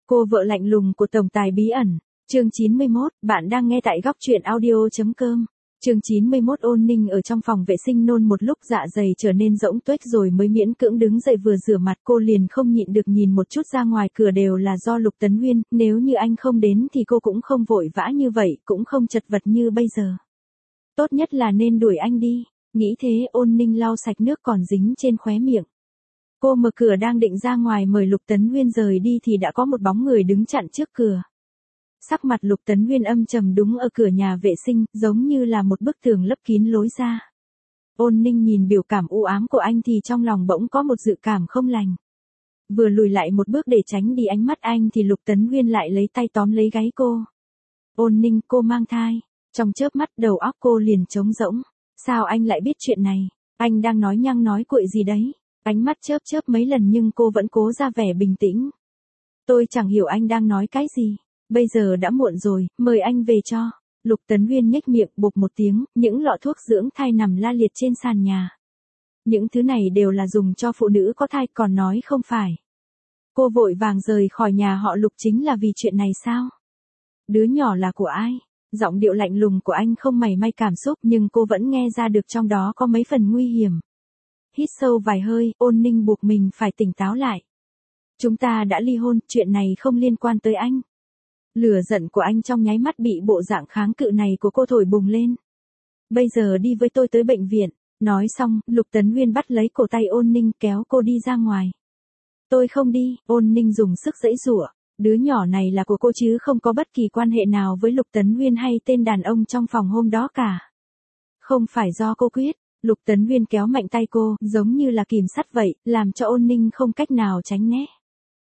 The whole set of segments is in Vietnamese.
Cô vợ lạnh lùng của tổng tài bí ẩn. Chương 91, bạn đang nghe tại góc truyện audio.com. Chương 91. Ôn Ninh ở trong phòng vệ sinh nôn một lúc dạ dày trở nên rỗng tuếch rồi mới miễn cưỡng đứng dậy, vừa rửa mặt cô liền không nhịn được nhìn một chút ra ngoài cửa, đều là do Lục Tấn Huyên, nếu như anh không đến thì cô cũng không vội vã như vậy, cũng không chật vật như bây giờ. Tốt nhất là nên đuổi anh đi, nghĩ thế Ôn Ninh lau sạch nước còn dính trên khóe miệng. Cô mở cửa đang định ra ngoài mời Lục Tấn Huyên rời đi thì đã có một bóng người đứng chặn trước cửa. Sắc mặt Lục Tấn Huyên âm trầm đứng ở cửa nhà vệ sinh, giống như là một bức tường lấp kín lối ra. Ôn Ninh nhìn biểu cảm u ám của anh thì trong lòng bỗng có một dự cảm không lành. Vừa lùi lại một bước để tránh đi ánh mắt anh thì Lục Tấn Huyên lại lấy tay tóm lấy gáy cô. Ôn Ninh, cô mang thai. Trong chớp mắt đầu óc cô liền trống rỗng. Sao anh lại biết chuyện này? Anh đang nói nhăng nói cuội gì đấy? Ánh mắt chớp chớp mấy lần nhưng cô vẫn cố ra vẻ bình tĩnh. Tôi chẳng hiểu anh đang nói cái gì. Bây giờ đã muộn rồi, mời anh về cho. Lục Tấn Huyên nhếch miệng bụp một tiếng, những lọ thuốc dưỡng thai nằm la liệt trên sàn nhà. Những thứ này đều là dùng cho phụ nữ có thai, còn nói không phải. Cô vội vàng rời khỏi nhà họ Lục chính là vì chuyện này sao? Đứa nhỏ là của ai? Giọng điệu lạnh lùng của anh không mảy may cảm xúc nhưng cô vẫn nghe ra được trong đó có mấy phần nguy hiểm. Hít sâu vài hơi, Ôn Ninh buộc mình phải tỉnh táo lại. Chúng ta đã ly hôn, chuyện này không liên quan tới anh. Lửa giận của anh trong nháy mắt bị bộ dạng kháng cự này của cô thổi bùng lên. Bây giờ đi với tôi tới bệnh viện. Nói xong, Lục Tấn Huyên bắt lấy cổ tay Ôn Ninh kéo cô đi ra ngoài. Tôi không đi, Ôn Ninh dùng sức giãy giụa. Đứa nhỏ này là của cô chứ không có bất kỳ quan hệ nào với Lục Tấn Huyên hay tên đàn ông trong phòng hôm đó cả. Không phải do cô quyết. Lục Tấn Huyên kéo mạnh tay cô, giống như là kìm sắt vậy, làm cho Ôn Ninh không cách nào tránh né.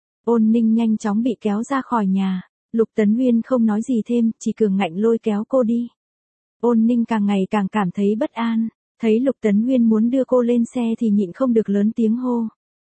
Ôn Ninh nhanh chóng bị kéo ra khỏi nhà. Lục Tấn Huyên không nói gì thêm, chỉ cường ngạnh lôi kéo cô đi. Ôn Ninh càng ngày càng cảm thấy bất an, thấy Lục Tấn Huyên muốn đưa cô lên xe thì nhịn không được lớn tiếng hô.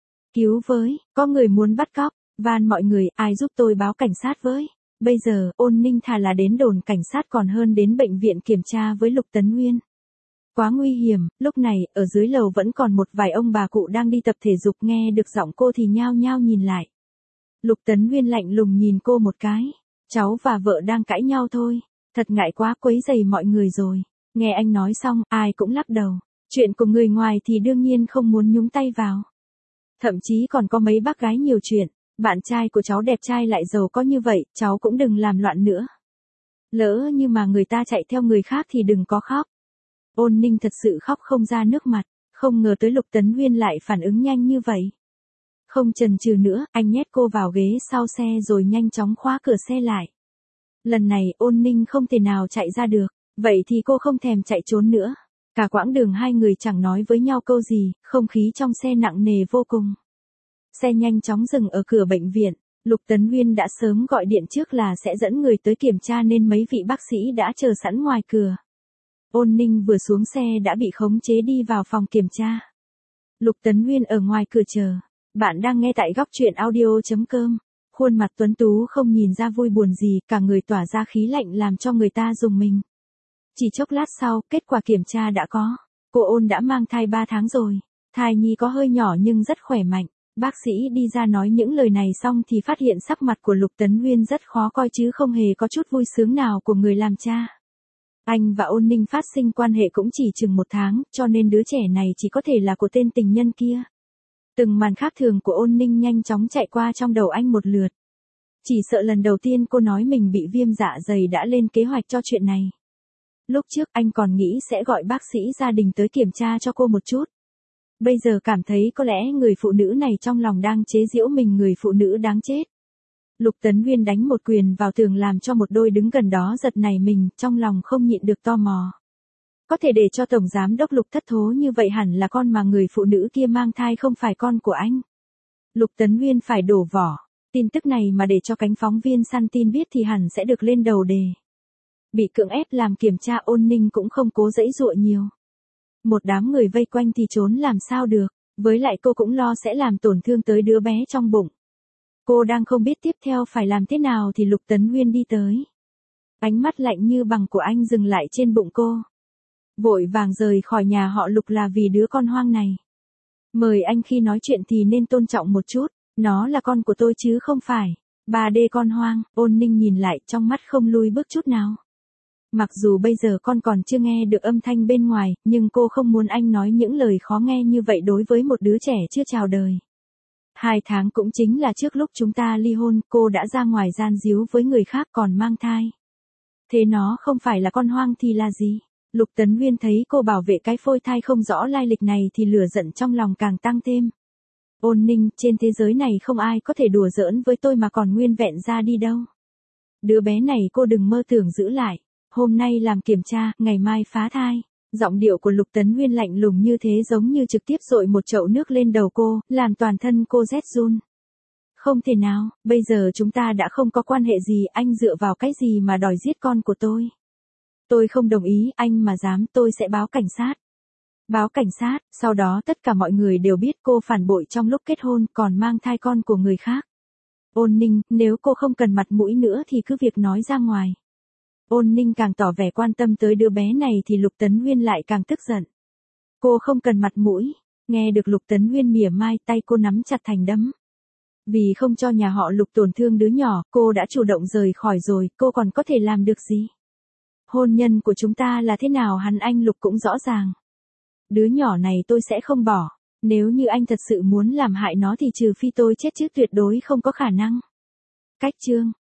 Cứu với, có người muốn bắt cóc, van mọi người, ai giúp tôi báo cảnh sát với. Bây giờ, Ôn Ninh thà là đến đồn cảnh sát còn hơn đến bệnh viện kiểm tra với Lục Tấn Huyên. Quá nguy hiểm, lúc này, ở dưới lầu vẫn còn một vài ông bà cụ đang đi tập thể dục, nghe được giọng cô thì nhao nhao nhìn lại. Lục Tấn Huyên lạnh lùng nhìn cô một cái. Cháu và vợ đang cãi nhau thôi. Thật ngại quá, quấy rầy mọi người rồi. Nghe anh nói xong, ai cũng lắc đầu. Chuyện của người ngoài thì đương nhiên không muốn nhúng tay vào. Thậm chí còn có mấy bác gái nhiều chuyện. Bạn trai của cháu đẹp trai lại giàu có như vậy, cháu cũng đừng làm loạn nữa. Lỡ như mà người ta chạy theo người khác thì đừng có khóc. Ôn Ninh thật sự khóc không ra nước mặt. Không ngờ tới Lục Tấn Huyên lại phản ứng nhanh như vậy. Không chần chừ nữa, anh nhét cô vào ghế sau xe rồi nhanh chóng khóa cửa xe lại. Lần này Ôn Ninh không thể nào chạy ra được, vậy thì cô không thèm chạy trốn nữa. Cả quãng đường hai người chẳng nói với nhau câu gì, không khí trong xe nặng nề vô cùng. Xe nhanh chóng dừng ở cửa bệnh viện, Lục Tấn Huyên đã sớm gọi điện trước là sẽ dẫn người tới kiểm tra nên mấy vị bác sĩ đã chờ sẵn ngoài cửa. Ôn Ninh vừa xuống xe đã bị khống chế đi vào phòng kiểm tra. Lục Tấn Huyên ở ngoài cửa chờ. Bạn đang nghe tại góc truyện audio.com. Khuôn mặt tuấn tú không nhìn ra vui buồn gì, cả người tỏa ra khí lạnh làm cho người ta rùng mình. Chỉ chốc lát sau, kết quả kiểm tra đã có. Cô Ôn đã mang thai 3 tháng rồi. Thai nhi có hơi nhỏ nhưng rất khỏe mạnh. Bác sĩ đi ra nói những lời này xong thì phát hiện sắc mặt của Lục Tấn Huyên rất khó coi chứ không hề có chút vui sướng nào của người làm cha. Anh và Ôn Ninh phát sinh quan hệ cũng chỉ chừng 1 tháng, cho nên đứa trẻ này chỉ có thể là của tên tình nhân kia. Từng màn khác thường của Ôn Ninh nhanh chóng chạy qua trong đầu anh một lượt. Chỉ sợ lần đầu tiên cô nói mình bị viêm dạ dày đã lên kế hoạch cho chuyện này. Lúc trước anh còn nghĩ sẽ gọi bác sĩ gia đình tới kiểm tra cho cô một chút. Bây giờ cảm thấy có lẽ người phụ nữ này trong lòng đang chế giễu mình, người phụ nữ đáng chết. Lục Tấn Huyên đánh một quyền vào tường làm cho một đôi đứng gần đó giật nảy mình, trong lòng không nhịn được tò mò. Có thể để cho Tổng Giám đốc Lục thất thố như vậy hẳn là con mà người phụ nữ kia mang thai không phải con của anh. Lục Tấn Huyên phải đổ vỏ. Tin tức này mà để cho cánh phóng viên săn tin biết thì hẳn sẽ được lên đầu đề. Bị cưỡng ép làm kiểm tra Ôn Ninh cũng không cố giãy giụa nhiều. Một đám người vây quanh thì trốn làm sao được, với lại cô cũng lo sẽ làm tổn thương tới đứa bé trong bụng. Cô đang không biết tiếp theo phải làm thế nào thì Lục Tấn Huyên đi tới. Ánh mắt lạnh như bằng của anh dừng lại trên bụng cô. Vội vàng rời khỏi nhà họ Lục là vì đứa con hoang này. Mời anh khi nói chuyện thì nên tôn trọng một chút, nó là con của tôi chứ không phải. 3D con hoang, Ôn Ninh nhìn lại trong mắt không lui bước chút nào. Mặc dù bây giờ con còn chưa nghe được âm thanh bên ngoài, nhưng cô không muốn anh nói những lời khó nghe như vậy đối với một đứa trẻ chưa chào đời. 2 tháng cũng chính là trước lúc chúng ta ly hôn, cô đã ra ngoài gian díu với người khác còn mang thai. Thế nó không phải là con hoang thì là gì? Lục Tấn Nguyên thấy cô bảo vệ cái phôi thai không rõ lai lịch này thì lửa giận trong lòng càng tăng thêm. Ôn Ninh, trên thế giới này không ai có thể đùa giỡn với tôi mà còn nguyên vẹn ra đi đâu. Đứa bé này cô đừng mơ tưởng giữ lại. Hôm nay làm kiểm tra, ngày mai phá thai. Giọng điệu của Lục Tấn Nguyên lạnh lùng như thế giống như trực tiếp dội một chậu nước lên đầu cô, làm toàn thân cô rét run. Không thể nào, bây giờ chúng ta đã không có quan hệ gì, anh dựa vào cái gì mà đòi giết con của tôi. Tôi không đồng ý, anh mà dám tôi sẽ báo cảnh sát. Báo cảnh sát, sau đó tất cả mọi người đều biết cô phản bội trong lúc kết hôn còn mang thai con của người khác. Ôn Ninh, nếu cô không cần mặt mũi nữa thì cứ việc nói ra ngoài. Ôn Ninh càng tỏ vẻ quan tâm tới đứa bé này thì Lục Tấn Nguyên lại càng tức giận. Cô không cần mặt mũi, nghe được Lục Tấn Nguyên mỉa mai tay cô nắm chặt thành đấm. Vì không cho nhà họ Lục tổn thương đứa nhỏ, cô đã chủ động rời khỏi rồi, cô còn có thể làm được gì? Hôn nhân của chúng ta là thế nào anh Lục cũng rõ ràng. Đứa nhỏ này tôi sẽ không bỏ, nếu như anh thật sự muốn làm hại nó thì trừ phi tôi chết chứ tuyệt đối không có khả năng. Cách chương